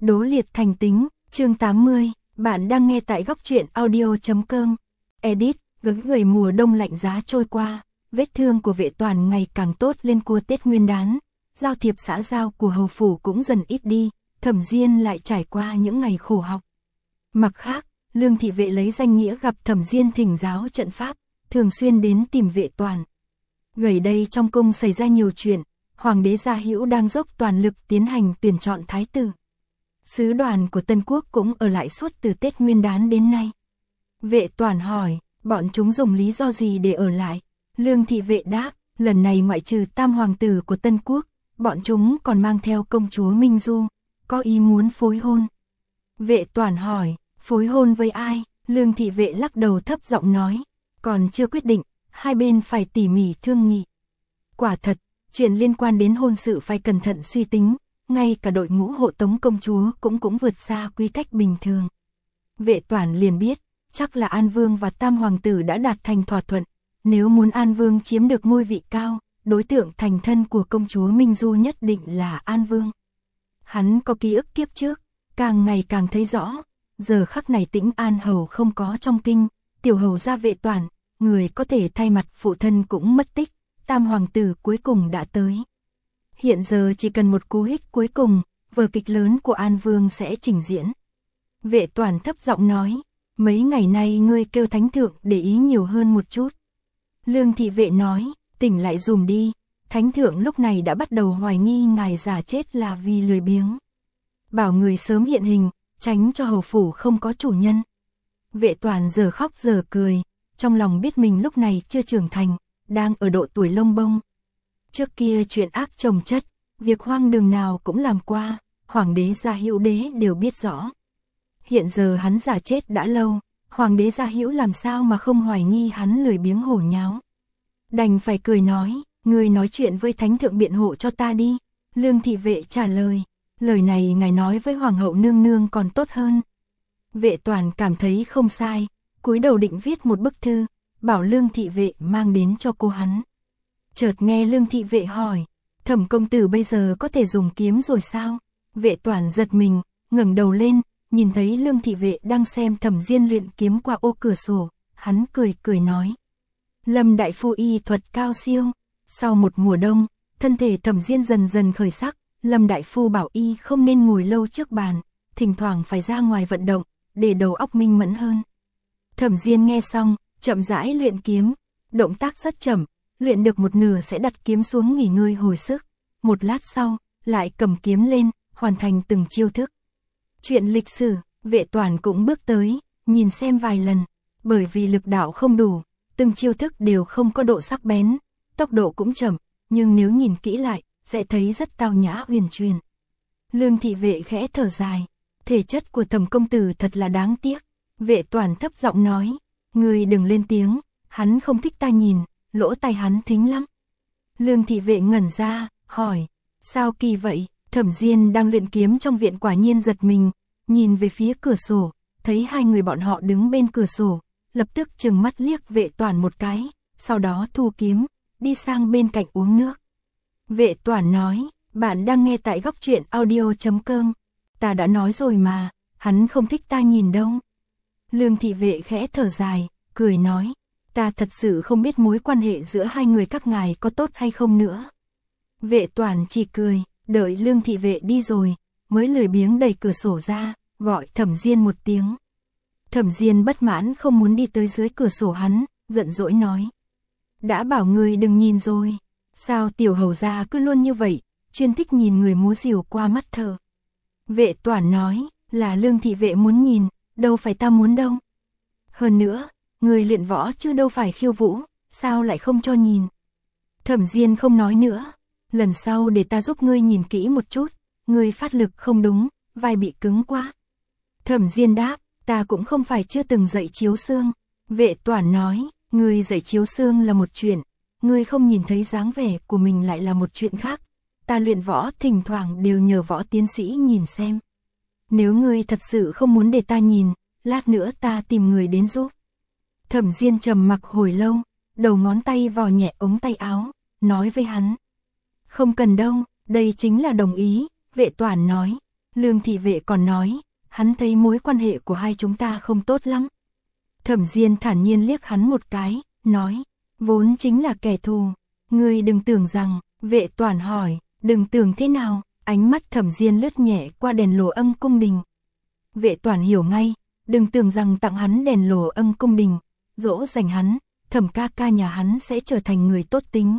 Đố liệt thành tính, chương 80, bạn đang nghe tại góc truyện audio.com. Edit, gửi mùa đông lạnh giá trôi qua, vết thương của Vệ Toàn ngày càng tốt lên cua Tết Nguyên đán, giao thiệp xã giao của hầu phủ cũng dần ít đi, Thẩm Diên lại trải qua những ngày khổ học. Mặt khác, Lương Thị Vệ lấy danh nghĩa gặp Thẩm Diên thỉnh giáo trận pháp, thường xuyên đến tìm Vệ Toàn. Gần đây trong cung xảy ra nhiều chuyện, Hoàng đế Gia Hữu đang dốc toàn lực tiến hành tuyển chọn thái tử. Sứ đoàn của Tân Quốc cũng ở lại suốt từ Tết Nguyên đán đến nay. Vệ Toàn hỏi, bọn chúng dùng lý do gì để ở lại? Lương Thị Vệ đáp, lần này ngoại trừ tam hoàng tử của Tân Quốc, bọn chúng còn mang theo công chúa Minh Du, có ý muốn phối hôn. Vệ Toàn hỏi, phối hôn với ai? Lương Thị Vệ lắc đầu thấp giọng nói, còn chưa quyết định, hai bên phải tỉ mỉ thương nghị. Quả thật, chuyện liên quan đến hôn sự phải cẩn thận suy tính, ngay cả đội ngũ hộ tống công chúa cũng vượt xa quy cách bình thường. Vệ Toàn liền biết, chắc là An Vương và Tam Hoàng tử đã đạt thành thỏa thuận, nếu muốn An Vương chiếm được ngôi vị cao, đối tượng thành thân của công chúa Minh Du nhất định là An Vương. Hắn có ký ức kiếp trước, càng ngày càng thấy rõ, giờ khắc này Tĩnh An hầu không có trong kinh, tiểu hầu gia Vệ Toàn, người có thể thay mặt phụ thân cũng mất tích, Tam Hoàng tử cuối cùng đã tới. Hiện giờ chỉ cần một cú hích cuối cùng, vở kịch lớn của An Vương sẽ trình diễn. Vệ Toàn thấp giọng nói, mấy ngày nay ngươi kêu thánh thượng để ý nhiều hơn một chút. Lương Thị Vệ nói, tỉnh lại dùm đi, thánh thượng lúc này đã bắt đầu hoài nghi ngài giả chết là vì lười biếng. Bảo người sớm hiện hình, tránh cho hầu phủ không có chủ nhân. Vệ Toàn giờ khóc giờ cười, trong lòng biết mình lúc này chưa trưởng thành, đang ở độ tuổi lông bông. Trước kia chuyện ác chồng chất, việc hoang đường nào cũng làm qua, Hoàng đế Gia Hữu đế đều biết rõ. Hiện giờ hắn giả chết đã lâu, Hoàng đế Gia Hữu làm sao mà không hoài nghi hắn lười biếng hổ nháo. Đành phải cười nói, ngươi nói chuyện với thánh thượng biện hộ cho ta đi. Lương Thị Vệ trả lời, lời này ngài nói với Hoàng hậu nương nương còn tốt hơn. Vệ Toàn cảm thấy không sai, cúi đầu định viết một bức thư, bảo Lương Thị Vệ mang đến cho cô hắn. Chợt nghe Lương Thị Vệ hỏi, Thẩm công tử bây giờ có thể dùng kiếm rồi sao? Vệ Toàn giật mình, ngẩng đầu lên, nhìn thấy Lương Thị Vệ đang xem Thẩm Diên luyện kiếm qua ô cửa sổ, hắn cười nói. Lâm đại phu y thuật cao siêu, sau một mùa đông, thân thể Thẩm Diên dần dần khởi sắc, Lâm đại phu bảo y không nên ngồi lâu trước bàn, thỉnh thoảng phải ra ngoài vận động, để đầu óc minh mẫn hơn. Thẩm Diên nghe xong, chậm rãi luyện kiếm, động tác rất chậm, luyện được một nửa sẽ đặt kiếm xuống nghỉ ngơi hồi sức, một lát sau, lại cầm kiếm lên, hoàn thành từng chiêu thức. Chuyện lịch sử, Vệ Toàn cũng bước tới, nhìn xem vài lần, bởi vì lực đạo không đủ, từng chiêu thức đều không có độ sắc bén, tốc độ cũng chậm, nhưng nếu nhìn kỹ lại, sẽ thấy rất tao nhã huyền truyền. Lương Thị Vệ khẽ thở dài, thể chất của Thẩm công tử thật là đáng tiếc. Vệ Toàn thấp giọng nói, ngươi đừng lên tiếng, hắn không thích ta nhìn, lỗ tai hắn thính lắm. Lương Thị Vệ ngẩn ra, hỏi, sao kỳ vậy? Thẩm Diên đang luyện kiếm trong viện quả nhiên giật mình, nhìn về phía cửa sổ, thấy hai người bọn họ đứng bên cửa sổ, lập tức trừng mắt liếc Vệ Toàn một cái, sau đó thu kiếm, đi sang bên cạnh uống nước. Vệ Toàn nói, bạn đang nghe tại góc truyện audio.com, ta đã nói rồi mà, hắn không thích ta nhìn đâu. Lương Thị Vệ khẽ thở dài, cười nói, ta thật sự không biết mối quan hệ giữa hai người các ngài có tốt hay không nữa. Vệ Toàn chỉ cười, đợi Lương Thị Vệ đi rồi, mới lười biếng đẩy cửa sổ ra, gọi Thẩm Diên một tiếng. Thẩm Diên bất mãn không muốn đi tới dưới cửa sổ hắn, giận dỗi nói. Đã bảo người đừng nhìn rồi, sao tiểu hầu gia cứ luôn như vậy, chuyên thích nhìn người múa rìu qua mắt thợ. Vệ Toàn nói, là Lương Thị Vệ muốn nhìn, đâu phải ta muốn đâu. Hơn nữa, người luyện võ chứ đâu phải khiêu vũ, sao lại không cho nhìn. Thẩm Diên không nói nữa, lần sau để ta giúp ngươi nhìn kỹ một chút, ngươi phát lực không đúng, vai bị cứng quá. Thẩm Diên đáp, ta cũng không phải chưa từng dạy chiếu xương. Vệ Toàn nói, ngươi dạy chiếu xương là một chuyện, ngươi không nhìn thấy dáng vẻ của mình lại là một chuyện khác. Ta luyện võ thỉnh thoảng đều nhờ võ tiến sĩ nhìn xem. Nếu ngươi thật sự không muốn để ta nhìn, lát nữa ta tìm người đến giúp. Thẩm Diên trầm mặc hồi lâu, đầu ngón tay vò nhẹ ống tay áo, nói với hắn. Không cần đâu, đây chính là đồng ý, Vệ Toàn nói. Lương thị vệ còn nói, hắn thấy mối quan hệ của hai chúng ta không tốt lắm. Thẩm Diên thản nhiên liếc hắn một cái, nói, vốn chính là kẻ thù, ngươi đừng tưởng rằng, Vệ Toản hỏi, đừng tưởng thế nào, ánh mắt Thẩm Diên lướt nhẹ qua đèn lồ Âm cung đình. Vệ Toản hiểu ngay, đừng tưởng rằng tặng hắn đèn lồ Âm cung đình, dỗ dành hắn, Thẩm ca ca nhà hắn sẽ trở thành người tốt tính.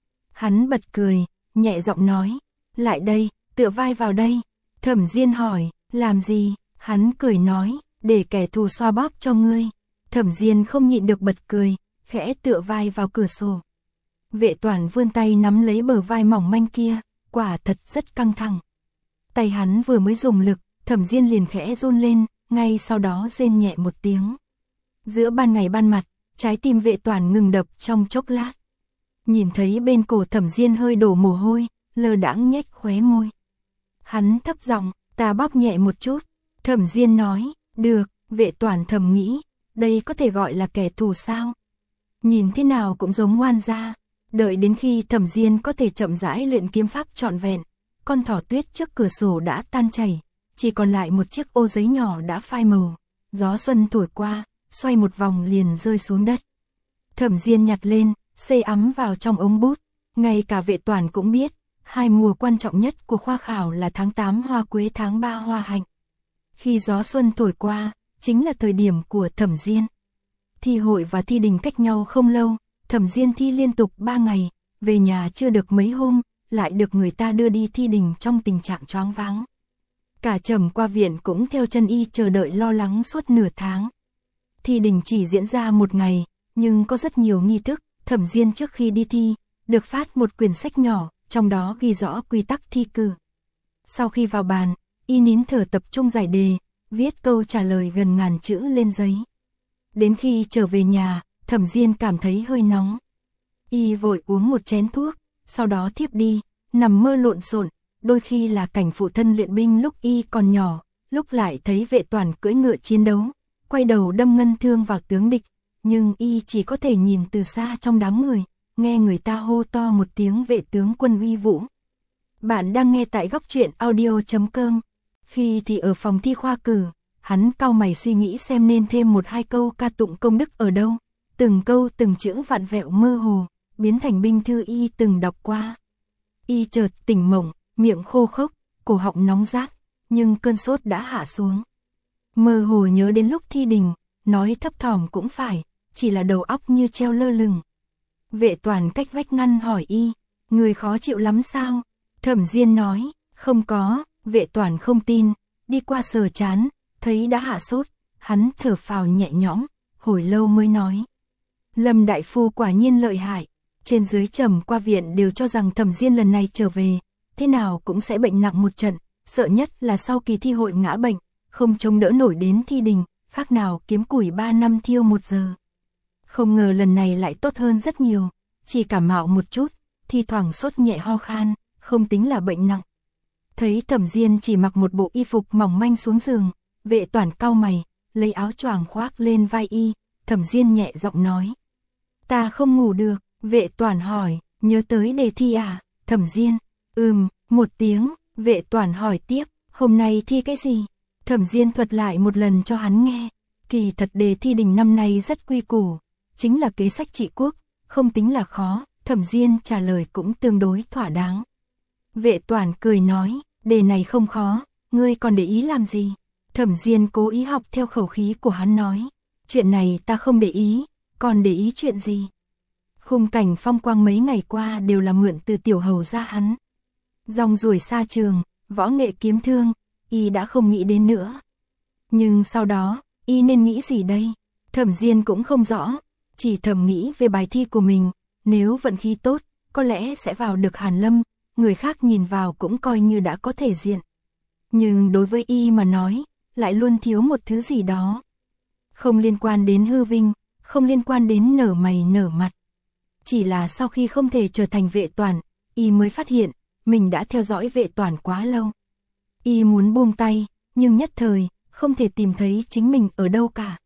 Hắn bật cười, nhẹ giọng nói, lại đây, tựa vai vào đây. Thẩm Diên hỏi, làm gì? Hắn cười nói, để kẻ thù xoa bóp cho ngươi. Thẩm Diên không nhịn được bật cười, khẽ tựa vai vào cửa sổ. Vệ Toản vươn tay nắm lấy bờ vai mỏng manh kia, quả thật rất căng thẳng. Tay hắn vừa mới dùng lực, Thẩm Diên liền khẽ run lên, ngay sau đó rên nhẹ một tiếng. Giữa ban ngày ban mặt, trái tim Vệ Toản ngừng đập trong chốc lát. Nhìn thấy bên cổ Thẩm Diên hơi đổ mồ hôi, lơ đãng nhếch khóe môi. Hắn thấp giọng, ta bóp nhẹ một chút. Thẩm Diên nói, được. Vệ Toản thầm nghĩ, đây có thể gọi là kẻ thù sao? Nhìn thế nào cũng giống ngoan gia. Đợi đến khi Thẩm Diên có thể chậm rãi luyện kiếm pháp trọn vẹn, con thỏ tuyết trước cửa sổ đã tan chảy, chỉ còn lại một chiếc ô giấy nhỏ đã phai màu. Gió xuân thổi qua, xoay một vòng liền rơi xuống đất. Thẩm Diên nhặt lên, xê ấm vào trong ống bút. Ngay cả Vệ Toản cũng biết, hai mùa quan trọng nhất của khoa khảo là tháng 8 hoa quế, tháng 3 hoa hạnh. Khi gió xuân thổi qua, chính là thời điểm của Thẩm Diên. Thi hội và thi đình cách nhau không lâu, Thẩm Diên thi liên tục 3 ngày, về nhà chưa được mấy hôm, lại được người ta đưa đi thi đình trong tình trạng choáng váng. Cả Trầm qua viện cũng theo chân y chờ đợi lo lắng suốt nửa tháng. Thi đình chỉ diễn ra một ngày, nhưng có rất nhiều nghi thức. Thẩm Diên trước khi đi thi, được phát một quyển sách nhỏ, trong đó ghi rõ quy tắc thi cử. Sau khi vào bàn, y nín thở tập trung giải đề, viết câu trả lời gần ngàn chữ lên giấy. Đến khi trở về nhà, Thẩm Diên cảm thấy hơi nóng. Y vội uống một chén thuốc, sau đó thiếp đi, nằm mơ lộn xộn, đôi khi là cảnh phụ thân luyện binh lúc y còn nhỏ, lúc lại thấy Vệ Toản cưỡi ngựa chiến đấu, quay đầu đâm ngân thương vào tướng địch, nhưng y chỉ có thể nhìn từ xa trong đám người, nghe người ta hô to một tiếng vệ tướng quân uy vũ. Bạn đang nghe tại Góc Truyện Audio.com. Khi thì ở phòng thi khoa cử, hắn cau mày suy nghĩ xem nên thêm một hai câu ca tụng công đức ở đâu. Từng câu từng chữ vặn vẹo mơ hồ, biến thành binh thư y từng đọc qua. Y chợt tỉnh mộng, miệng khô khốc, cổ họng nóng rát, nhưng cơn sốt đã hạ xuống. Mơ hồ nhớ đến lúc thi đình, nói thấp thỏm cũng phải, chỉ là đầu óc như treo lơ lửng. Vệ Toản cách vách ngăn hỏi y, người khó chịu lắm sao? Thẩm Diên nói, không có. Vệ Toản không tin, đi qua sờ chán, thấy đã hạ sốt, hắn thở phào nhẹ nhõm, hồi lâu mới nói. Lâm đại phu quả nhiên lợi hại, trên dưới Trầm qua viện đều cho rằng Thẩm Diên lần này trở về, thế nào cũng sẽ bệnh nặng một trận, sợ nhất là sau kỳ thi hội ngã bệnh, không chống đỡ nổi đến thi đình, khác nào kiếm củi 3 năm thiêu 1 giờ. Không ngờ lần này lại tốt hơn rất nhiều, chỉ cảm mạo một chút, thi thoảng sốt nhẹ ho khan, không tính là bệnh nặng. Thấy Thẩm Diên chỉ mặc một bộ y phục mỏng manh xuống giường, Vệ Toản cau mày, lấy áo choàng khoác lên vai y, Thẩm Diên nhẹ giọng nói. Ta không ngủ được. Vệ Toản hỏi, nhớ tới đề thi à? Thẩm Diên, một tiếng. Vệ Toản hỏi tiếp, hôm nay thi cái gì? Thẩm Diên thuật lại một lần cho hắn nghe. Kỳ thật đề thi đình năm nay rất quy củ, chính là kế sách trị quốc, không tính là khó. Thẩm Diên trả lời cũng tương đối thỏa đáng. Vệ Toản cười nói, đề này không khó, ngươi còn để ý làm gì? Thẩm Diên cố ý học theo khẩu khí của hắn nói, chuyện này ta không để ý, còn để ý chuyện gì? Khung cảnh phong quang mấy ngày qua đều là mượn từ tiểu hầu ra hắn. Rong ruổi xa trường, võ nghệ kiếm thương, y đã không nghĩ đến nữa. Nhưng sau đó, y nên nghĩ gì đây? Thẩm Diên cũng không rõ, chỉ thầm nghĩ về bài thi của mình, nếu vận khí tốt, có lẽ sẽ vào được Hàn Lâm, người khác nhìn vào cũng coi như đã có thể diện. Nhưng đối với y mà nói, lại luôn thiếu một thứ gì đó. Không liên quan đến hư vinh, không liên quan đến nở mày nở mặt. Chỉ là sau khi không thể trở thành Vệ Toản, y mới phát hiện, mình đã theo dõi Vệ Toản quá lâu. Y muốn buông tay, nhưng nhất thời, không thể tìm thấy chính mình ở đâu cả.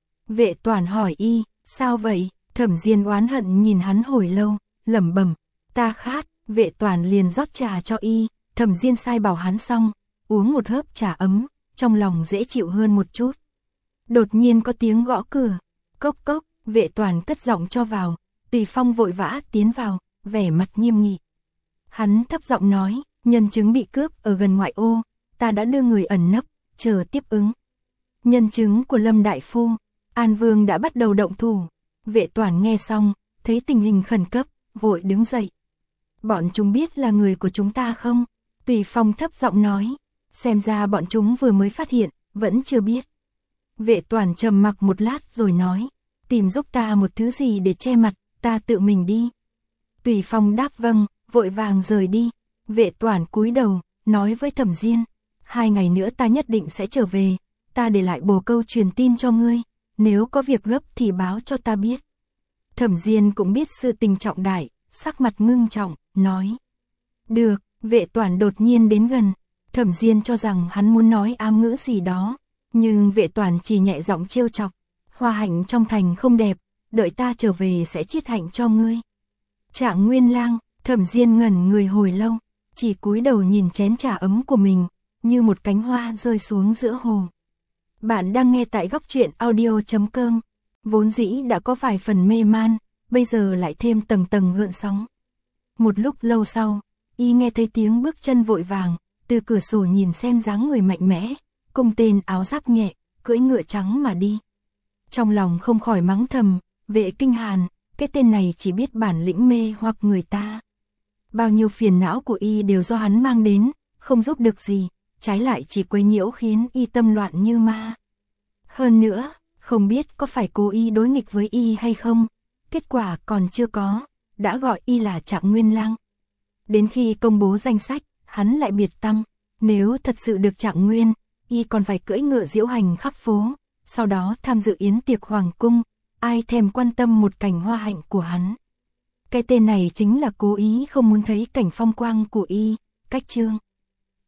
Vệ Toản hỏi y, sao vậy? Thẩm Diên oán hận nhìn hắn hồi lâu, lẩm bẩm, ta khát. Vệ Toản liền rót trà cho y. Thẩm Diên sai bảo hắn xong, uống một hớp trà ấm, trong lòng dễ chịu hơn một chút. Đột nhiên có tiếng gõ cửa, cốc cốc, Vệ Toàn cất giọng cho vào, Tùy Phong vội vã tiến vào, vẻ mặt nghiêm nghị. Hắn thấp giọng nói, nhân chứng bị cướp ở gần ngoại ô, ta đã đưa người ẩn nấp, chờ tiếp ứng. Nhân chứng của Lâm Đại Phu, An Vương đã bắt đầu động thủ. Vệ Toàn nghe xong, thấy tình hình khẩn cấp, vội đứng dậy. Bọn chúng biết là người của chúng ta không? Tùy Phong thấp giọng nói, xem ra bọn chúng vừa mới phát hiện, vẫn chưa biết. Vệ Toàn trầm mặc một lát rồi nói, tìm giúp ta một thứ gì để che mặt, ta tự mình đi. Tùy Phong đáp vâng, vội vàng rời đi. Vệ Toàn cúi đầu, nói với Thẩm Diên, 2 ngày nữa ta nhất định sẽ trở về, ta để lại bồ câu truyền tin cho ngươi, nếu có việc gấp thì báo cho ta biết. Thẩm Diên cũng biết sự tình trọng đại, sắc mặt ngưng trọng, nói. Được, Vệ Toàn đột nhiên đến gần, Thẩm Diên cho rằng hắn muốn nói ám ngữ gì đó, nhưng Vệ Toàn chỉ nhẹ giọng trêu chọc, hoa hạnh trong thành không đẹp, đợi ta trở về sẽ chiết hạnh cho ngươi. Trạng Nguyên Lang, Thẩm Diên ngẩn người hồi lâu, chỉ cúi đầu nhìn chén trà ấm của mình, như một cánh hoa rơi xuống giữa hồ. Bạn đang nghe tại góc truyện audio.com, vốn dĩ đã có vài phần mê man, bây giờ lại thêm tầng tầng gợn sóng. Một lúc lâu sau, y nghe thấy tiếng bước chân vội vàng, từ cửa sổ nhìn xem dáng người mạnh mẽ, cung tên áo giáp nhẹ, cưỡi ngựa trắng mà đi. Trong lòng không khỏi mắng thầm, Vệ Kinh Hàn, cái tên này chỉ biết bản lĩnh mê hoặc người ta. Bao nhiêu phiền não của y đều do hắn mang đến, không giúp được gì, trái lại chỉ quấy nhiễu khiến y tâm loạn như ma. Hơn nữa, không biết có phải cố ý đối nghịch với y hay không, kết quả còn chưa có, đã gọi y là Trạng Nguyên Lang. Đến khi công bố danh sách, hắn lại biệt tâm, nếu thật sự được Trạng Nguyên, y còn phải cưỡi ngựa diễu hành khắp phố, sau đó tham dự yến tiệc hoàng cung, ai thèm quan tâm một cảnh hoa hạnh của hắn. Cái tên này chính là cố ý không muốn thấy cảnh phong quang của y, cách chương.